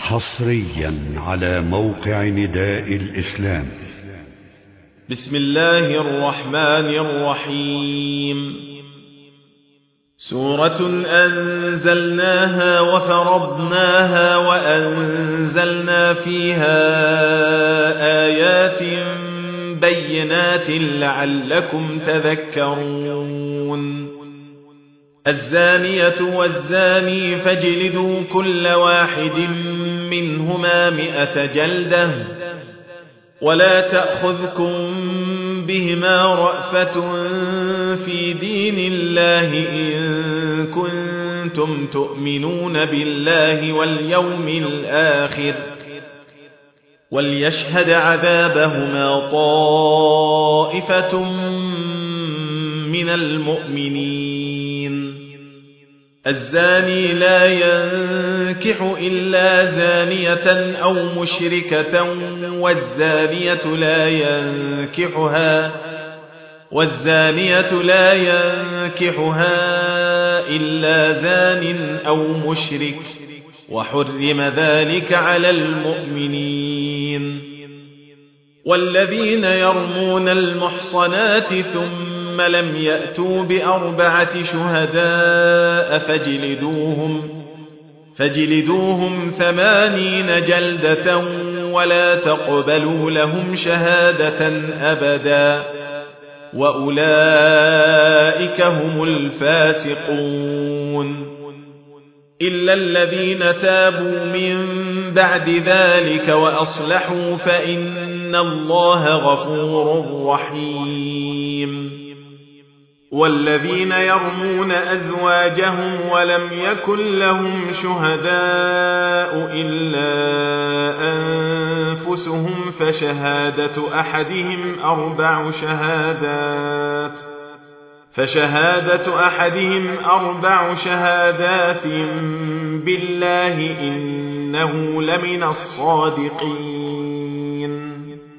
حصريا على موقع نداء الإسلام. بسم الله الرحمن الرحيم. سورة أنزلناها وفرضناها وأنزلنا فيها آيات بينات لعلكم تذكرون. الزانية والزاني فاجلدوا كل واحد منهما 100 جلدة ولا تأخذكم بهما رأفة في دين الله إن كنتم تؤمنون بالله واليوم الآخر وليشهد عذابهما طائفة من المؤمنين. الزاني لا ينكح إلا زانية أو مشركة والزانية لا ينكحها إلا زان أو مشرك وحرم ذلك على المؤمنين. والذين يرمون المحصنات ثم لم يأتوا ب4 شهداء فاجلدوهم 80 جلدة ولا تقبلوا لهم شهادة أبدا وأولئك هم الفاسقون. إلا الذين تابوا من بعد ذلك وأصلحوا فإن الله غفور رحيم. والذين يرمون أزواجهم ولم يكن لهم شهداء إلا أنفسهم فشهادة أحدهم 4 شهادات بالله إنه لمن الصادقين.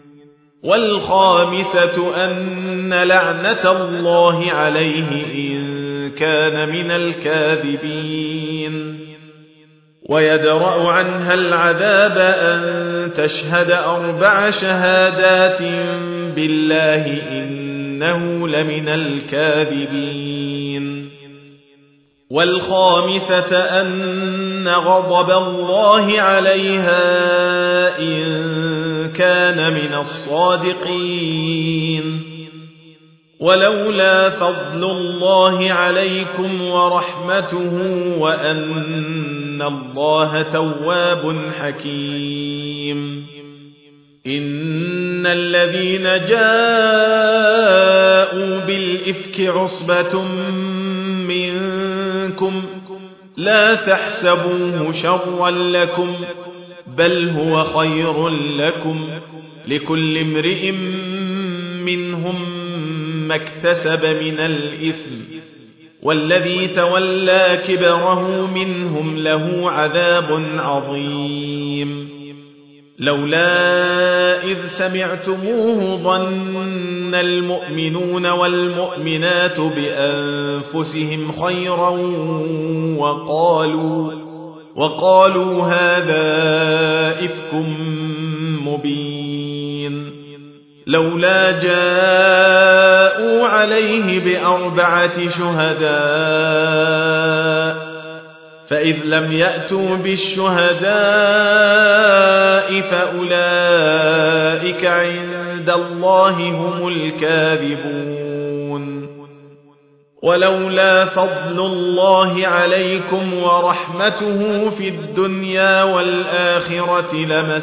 والخامسة أن لعنة الله عليه إن كان من الكاذبين. ويدرأ عنها العذاب أن تشهد 4 شهادات بالله إنه لمن الكاذبين. والخامسة أن غضب الله عليها إن كان من الصادقين. ولولا فضل الله عليكم ورحمته وأن الله تواب حكيم. إن الذين جاءوا بالإفك عصبة منكم لا تحسبوه شرا لكم بل هو خير لكم لكل امرئ منهم ما اكتسب من الإثم والذي تولى كبره منهم له عذاب عظيم. لولا إذ سمعتموه ظن المؤمنون والمؤمنات بأنفسهم خيرا وقالوا هذا إفك مبين. لولا جاءوا عليه ب4 شهداء فإذ لم يأتوا بالشهداء فأولئك عند الله هم الكاذبون. ولولا فضل الله عليكم ورحمته في الدنيا والآخرة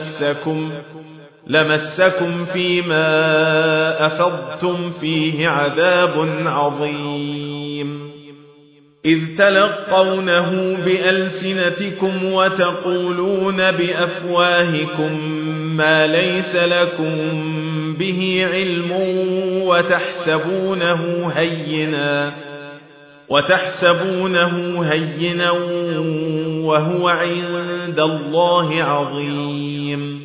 لمسكم فيما أفضتم فيه عذاب عظيم. إذ تلقونه بألسنتكم وتقولون بأفواهكم ما ليس لكم به علم وتحسبونه هينا وهو عند الله عظيم.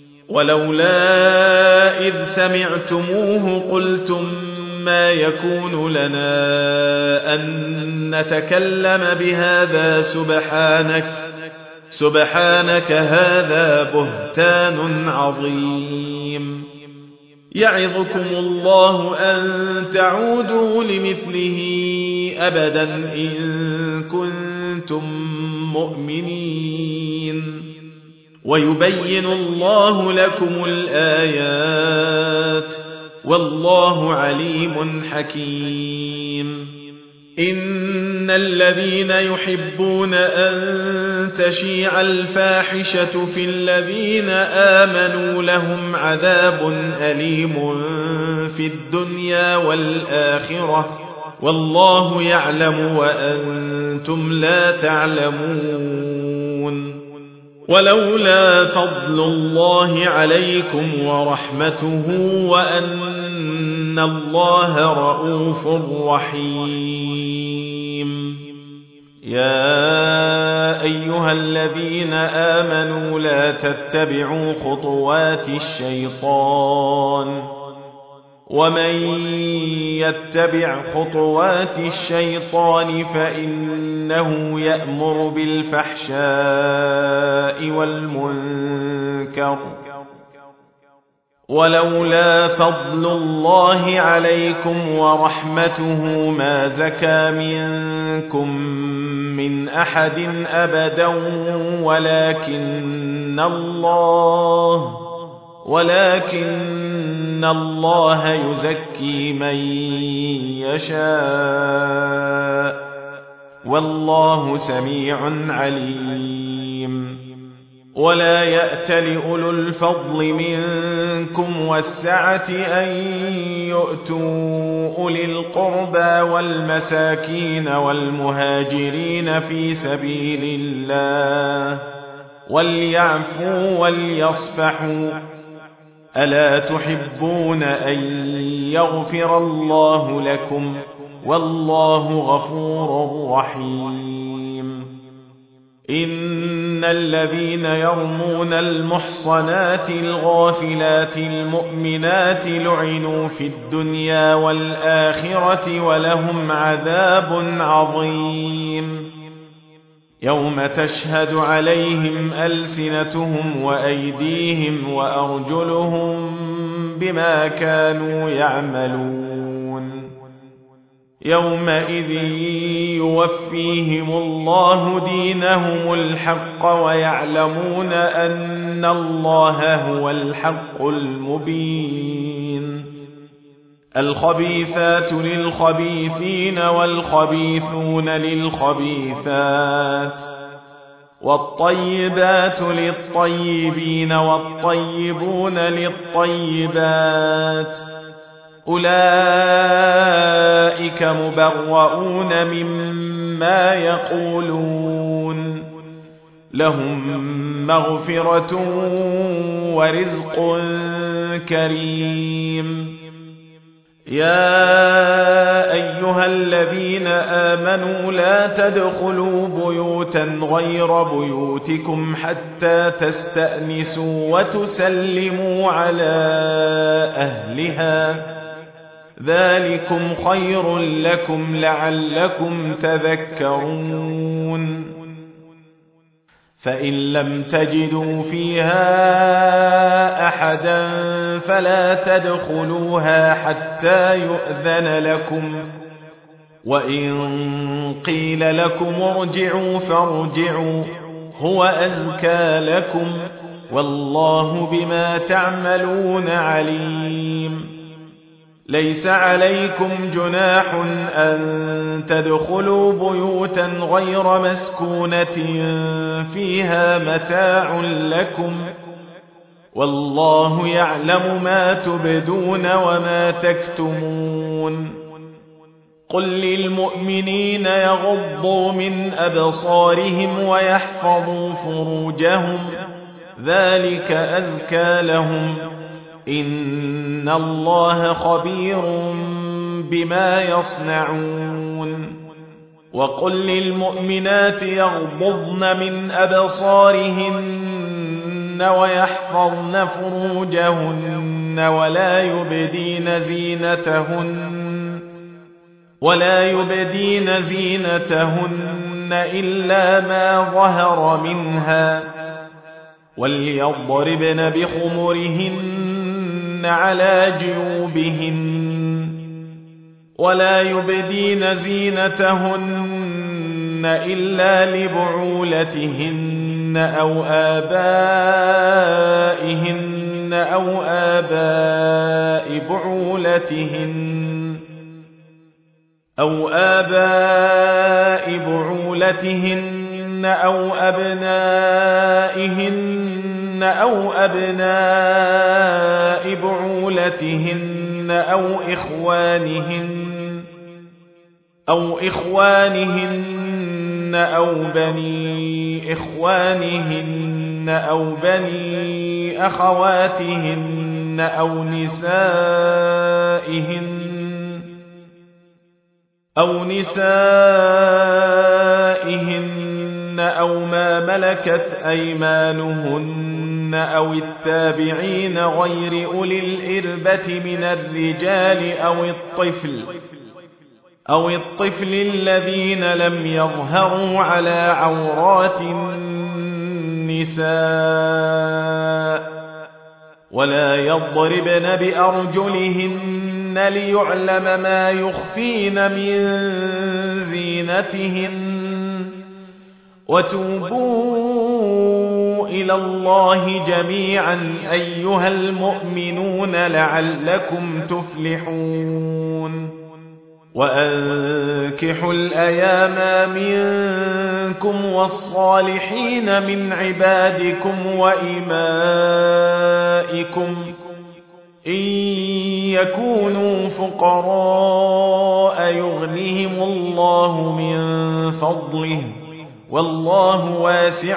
ولولا إذ سمعتموه قلتم ما يكون لنا أن نتكلم بهذا سبحانك هذا بهتان عظيم يعظكم الله أن تعودوا لمثله أبدا إن كنتم مؤمنين ويبين الله لكم الآيات والله عليم حكيم إن الذين يحبون أن تشيع الفاحشة في الذين آمنوا لهم عذاب أليم في الدنيا والآخرة والله يعلم وأنتم لا تعلمون ولولا فضل الله عليكم ورحمته وأن الله رؤوف رحيم يا أيها الذين آمنوا لا تتبعوا خطوات الشيطان ومن يتبع خطوات الشيطان فإنه يأمر بالفحشاء والمنكر ولولا فضل الله عليكم ورحمته ما زكى منكم من أحد أبدا ولكن الله يزكي من يشاء والله سميع عليم ولا يأتل أولو الفضل منكم والسعة أن يؤتوا أولي القربى والمساكين والمهاجرين في سبيل الله وليعفوا وليصفحوا ألا تحبون أن يغفر الله لكم والله غفور رحيم إن الذين يرمون المحصنات الغافلات المؤمنات لعنوا في الدنيا والآخرة ولهم عذاب عظيم يوم تشهد عليهم ألسنتهم وأيديهم وأرجلهم بما كانوا يعملون يومئذ يوفيهم الله دينهم الحق ويعلمون أن الله هو الحق المبين الخبيثات للخبيثين والخبيثون للخبيثات والطيبات للطيبين والطيبون للطيبات أولئك مبرؤون مما يقولون لهم مغفرة ورزق كريم يا أيها الذين آمنوا لا تدخلوا بيوتا غير بيوتكم حتى تستأنسوا وتسلموا على أهلها ذلكم خير لكم لعلكم تذكرون فإن لم تجدوا فيها أحدا فلا تدخلوها حتى يؤذن لكم وإن قيل لكم ارجعوا فارجعوا هو أزكى لكم والله بما تعملون عليم ليس عليكم جناح أن تدخلوا بيوتا غير مسكونة فيها متاع لكم والله يعلم ما تبدون وما تكتمون قل للمؤمنين يغضوا من أبصارهم ويحفظوا فروجهم ذلك أزكى لهم إن الله خبير بما يصنعون وقل للمؤمنات يغضضن من أبصارهن ويحفظن فروجهن ولا يبدين زينتهن إلا ما ظهر منها وليضربن بخمرهن على جيوبهن ولا يبدين زينتهن إلا لبعولتهن أو آبائهن أو آباء بعولتهن أو أبنائهن أو أبناء بعولتهن أو إخوانهن أو بني إخوانهن أو بني أخواتهن أو نسائهن أو ما ملكت أيمانهن أو التابعين غير أولي الإربة من الرجال أو الطفل الذين لم يظهروا على عورات النساء ولا يضربن بأرجلهن ليعلم ما يخفين من زينتهن وتوبوا إلى الله جميعا أيها المؤمنون لعلكم تفلحون وأنكحوا الأيام منكم والصالحين من عبادكم وإمائكم إن يكونوا فقراء يغنهم الله من فضله والله واسع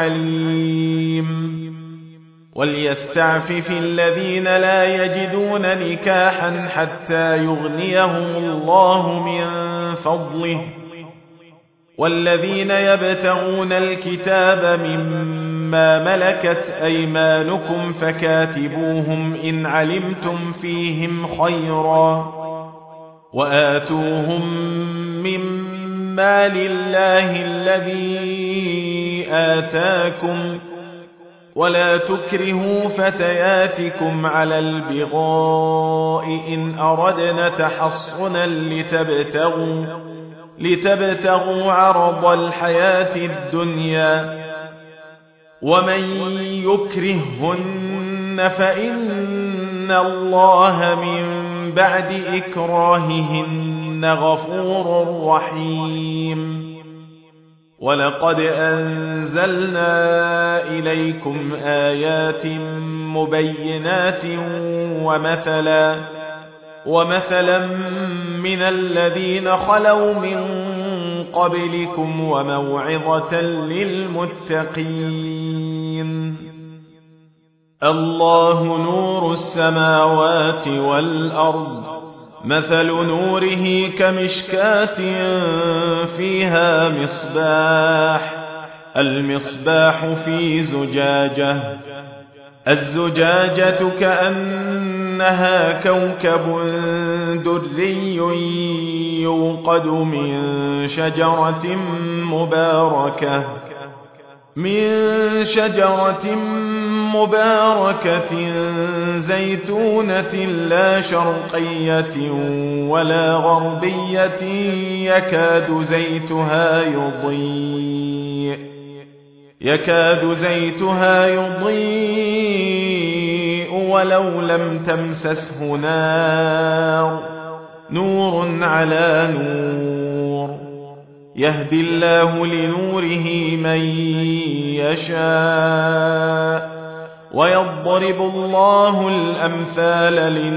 عليم وليستعفف الذين لا يجدون نكاحا حتى يغنيهم الله من فضله والذين يبتغون الكتاب مما ملكت أيمانكم فكاتبوهم إن علمتم فيهم خيرا وآتوهم مما لله الذي آتاكم ولا تكرهوا فتياتكم على البغاء إن أردنا تحصنا لتبتغوا عرض الحياة الدنيا ومن يكرهن فإن الله من بعد إكراههن غفور رحيم ولقد أنزلنا إليكم آيات مبينات ومثلا من الذين خلوا من قبلكم وموعظة للمتقين الله نور السماوات والأرض مثل نوره كمشكاة فيها المصباح في زجاجة الزجاجة كأنها كوكب دري يوقد من شجرة مباركة زيتونة لا شرقية ولا غربية يكاد زيتها يضيء ولو لم تمسسه نار نور على نور يهدي الله لنوره من يشاء ويضرب الله الأمثال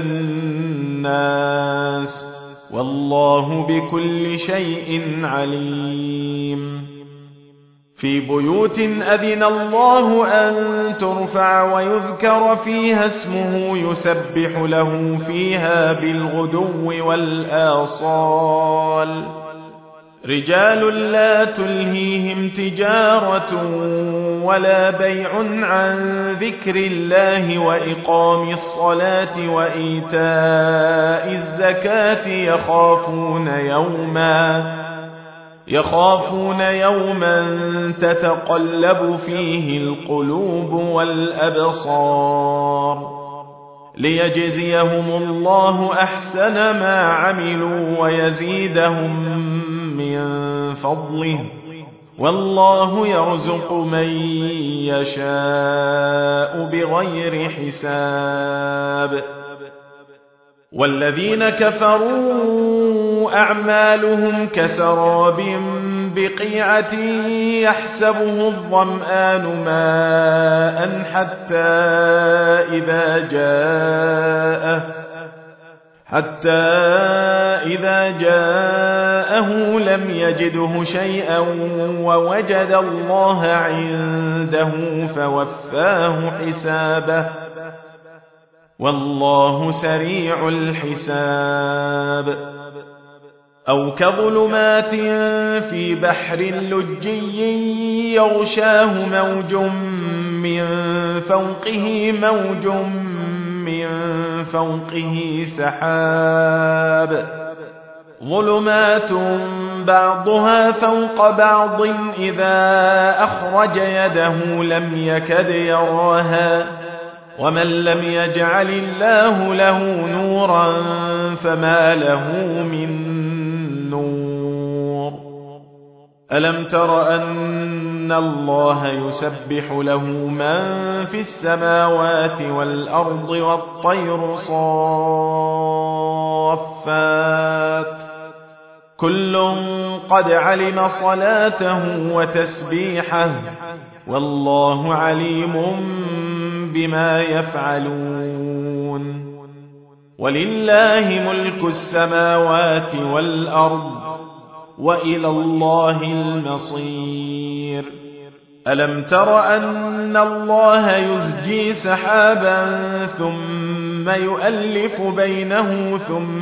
للناس والله بكل شيء عليم في بيوت أذن الله أن ترفع ويذكر فيها اسمه يسبح له فيها بالغدو والآصال رجال لا تلهيهم تجارة ولا بيع عن ذكر الله وإقام الصلاة يخافون يوما تتقلب فيه القلوب والأبصار ليجزيهم الله أحسن ما عملوا ويزيدهم من فضله والله يرزق من يشاء بغير حساب والذين كفروا أعمالهم كسراب بقيعة يحسبه الظمآن ماء حتى إذا جاءه لم يجده شيئا ووجد الله عنده فوفاه حسابه والله سريع الحساب أو كظلمات في بحر لجي يغشاه موج من فوقه سحاب ظلمات بعضها فوق بعض إذا أخرج يده لم يكد يراها ومن لم يجعل الله له نورا فما له من نور ألم تر أن الله يسبح له من في السماوات والأرض والطير صافات كل قد علم صلاته وتسبيحه والله عليم بما يفعلون ولله ملك السماوات والأرض وإلى الله المصير ألم تر أن الله يزجي سحابا ثم يؤلف بينه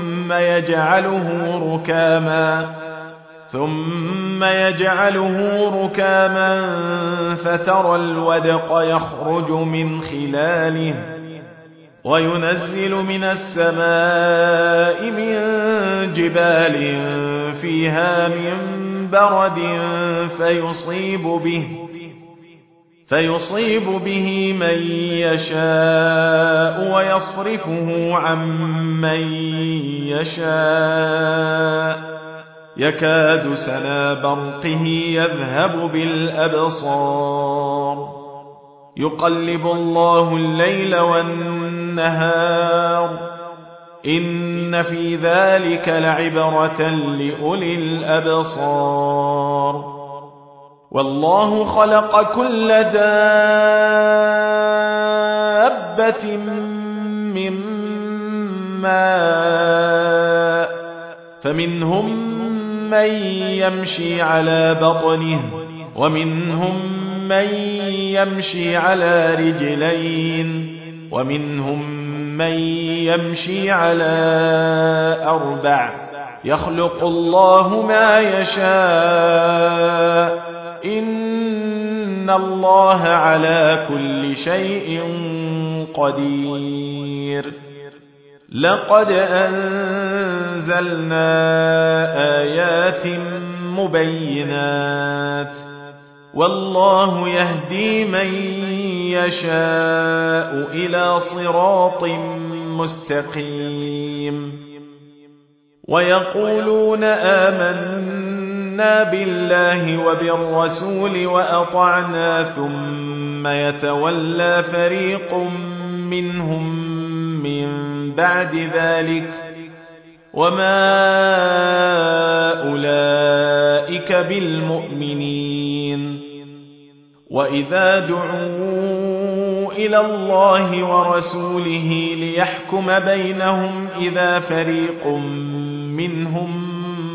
ثم يجعله ركاما فترى الودق يخرج من خلاله وينزل من السماء من جبال فيها من برد فيصيب به من يشاء ويصرفه عن من يشاء يكاد سنا برقه يذهب بالأبصار يقلب الله الليل والنهار إن في ذلك لعبرة لأولي الأبصار والله خلق كل دابة من ماء فمنهم من يمشي على بطنه ومنهم من يمشي على رجلين ومنهم من يمشي على أربع يخلق الله ما يشاء إن الله على كل شيء قدير لقد أنزلنا آيات مبينات والله يهدي من يشاء إلى صراط مستقيم ويقولون آمنا بالله وبالرسول وأطعنا ثم يتولى فريق منهم من بعد ذلك وما أولئك بالمؤمنين وإذا دعوا إلى الله ورسوله ليحكم بينهم إذا فريق منهم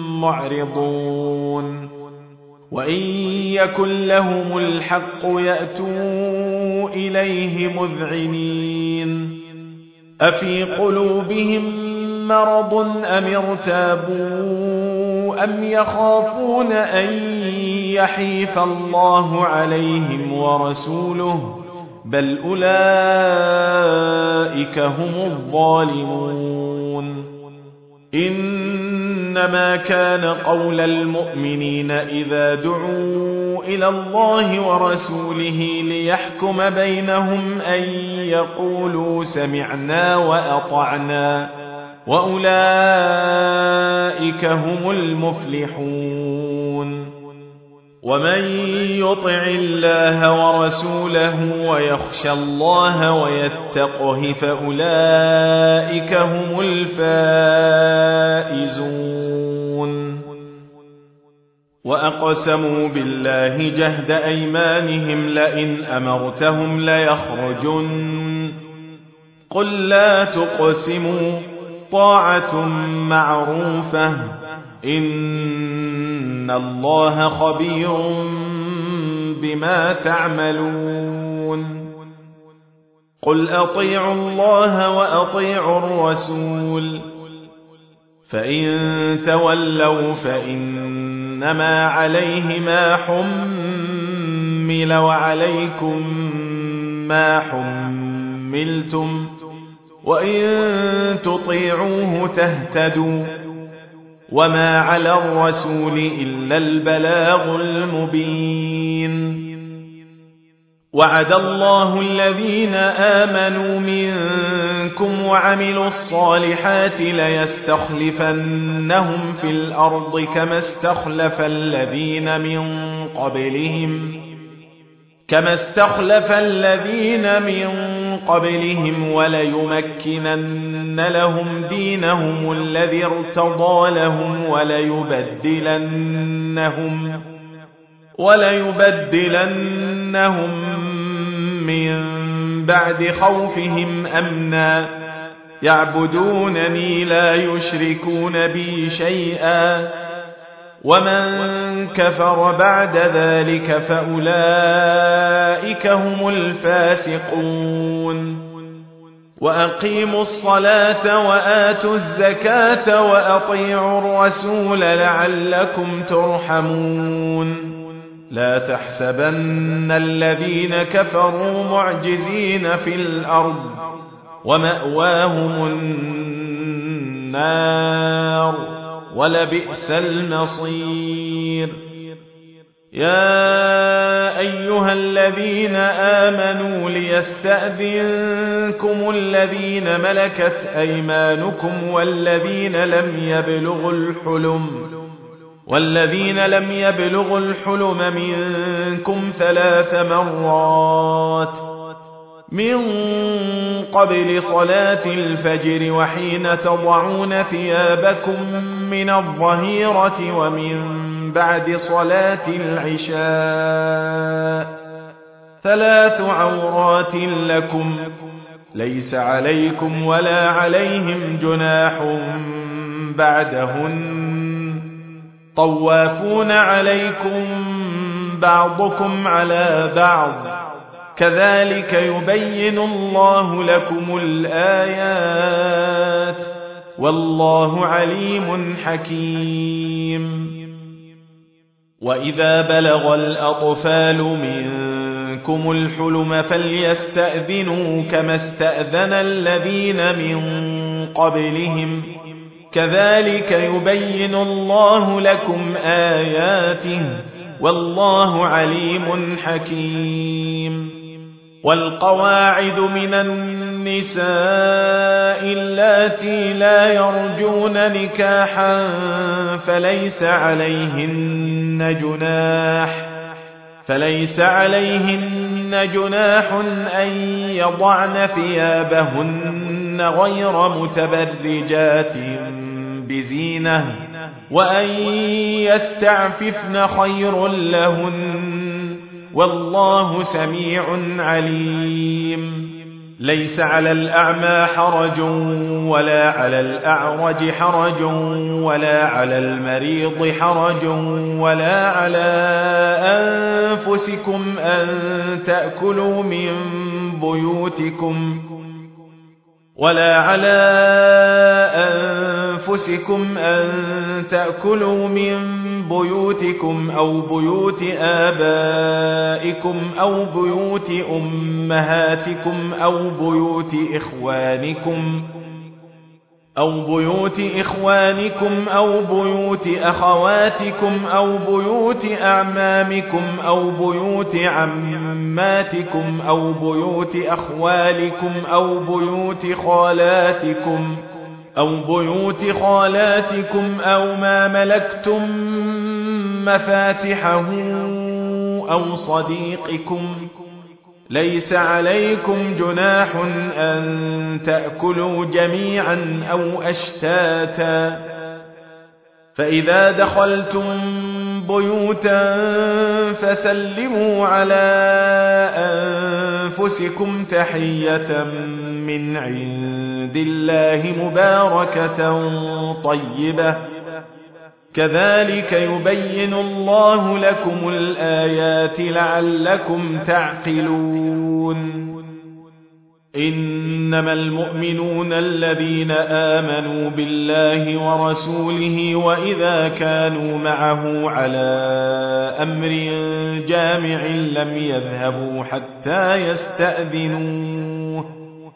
معرضون وإن يكن لهم الحق يأتوا إليه مذعنين أفي قلوبهم مرض أم ارتابوا أم يخافون أن يحيف الله عليهم ورسوله بل أولئك هم الظالمون إن إنما كان قول المؤمنين إذا دعوا إلى الله ورسوله ليحكم بينهم أن يقولوا سمعنا وأطعنا وأولئك هم المفلحون ومن يطع الله ورسوله ويخشى الله ويتقه فأولئك هم الفائزون وأقسموا بالله جهد أيمانهم لئن أمرتهم ليخرجن قل لا تقسموا طاعة معروفة إن الله خبير بما تعملون قل أطيعوا الله وأطيعوا الرسول فإن تولوا فإنما عليه ما حمل وعليكم ما حملتم وإن تطيعوه تهتدوا وما على الرسول إلا البلاغ المبين وعد الله الذين آمنوا منكم وعملوا الصالحات ليستخلفنهم في الأرض كما استخلف الذين من قبلهم وليمكنن لهم دينهم الذي ارتضى لهم وليبدلنهم من بعد خوفهم أمنا يعبدونني لا يشركون بي شيئا ومن كفر بعد ذلك فأولئك هم الفاسقون وأقيموا الصلاة وآتوا الزكاة وأطيعوا الرسول لعلكم ترحمون لا تحسبن الذين كفروا معجزين في الأرض ومأواهم النار ولبئس المصير يا أيها الذين آمنوا ليستأذنكم الذين ملكت أيمانكم والذين لم يبلغوا الحلم منكم 3 مرات من قبل صلاة الفجر وحين تضعون ثيابكم من الظهيرة ومن بعد صلاة العشاء 3 عورات لكم ليس عليكم ولا عليهم جناح بعدهن طوافون عليكم بعضكم على بعض كذلك يبين الله لكم الآيات والله عليم حكيم وإذا بلغ الأطفال منكم الحلم فليستأذنوا كما استأذن الذين من قبلهم كذلك يبين الله لكم آياته والله عليم حكيم والقواعد من النساء اللاتي لا يرجون نكاحا فليس عليهن جناح أن يضعن ثيابهن غير متبرجات بزينة وأن يستعففن خير لهن والله سميع عليم ليس على الأعمى حرج ولا على الأعرج حرج ولا على المريض حرج ولا على أنفسكم أن تأكلوا من بيوتكم أو بيوت آبائكم أو بيوت أمهاتكم أو بيوت إخوانكم أو بيوت أخواتكم أو بيوت أعمامكم أو بيوت عماتكم أو بيوت أخوالكم أو بيوت خالاتكم أو ما ملكتم مفاتحه أو صديقكم. ليس عليكم جناح أن تأكلوا جميعا أو أشتاتا. فإذا دخلتم بيوتا فسلموا على أنفسكم تحية من عند الله مباركة طيبة، كذلك يبين الله لكم الآيات لعلكم تعقلون. إنما المؤمنون الذين آمنوا بالله ورسوله وإذا كانوا معه على أمر جامع لم يذهبوا حتى يستأذنوه.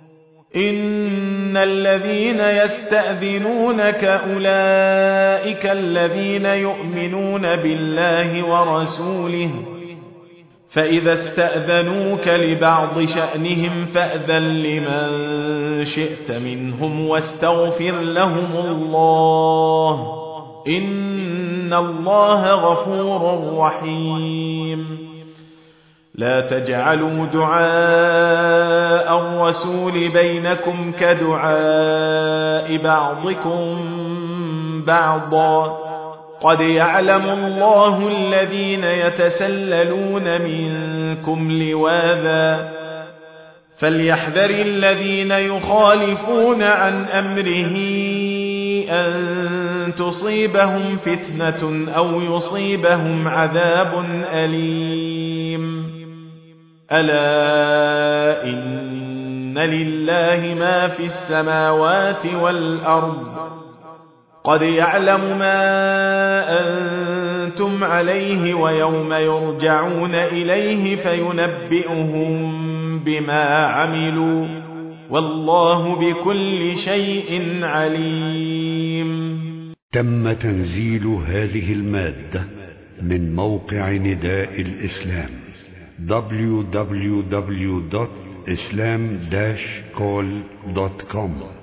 إن الذين يستأذنونك أولئك الذين يؤمنون بالله ورسوله، فإذا استأذنوك لبعض شأنهم فأذن لمن شئت منهم واستغفر لهم الله، إن الله غفور رحيم. لا تجعلوا دعاء الرسول بينكم كدعاء بعضكم بعضا، قد يعلم الله الذين يتسللون منكم لواذا، فليحذر الذين يخالفون عن أمره أن تصيبهم فتنة أو يصيبهم عذاب أليم. ألا إن لله ما في السماوات والأرض، قد يعلم ما أنتم عليه ويوم يرجعون إليه فينبئهم بما عملوا، والله بكل شيء عليم. تم تنزيل هذه المادة من موقع نداء الإسلام www.islam-call.com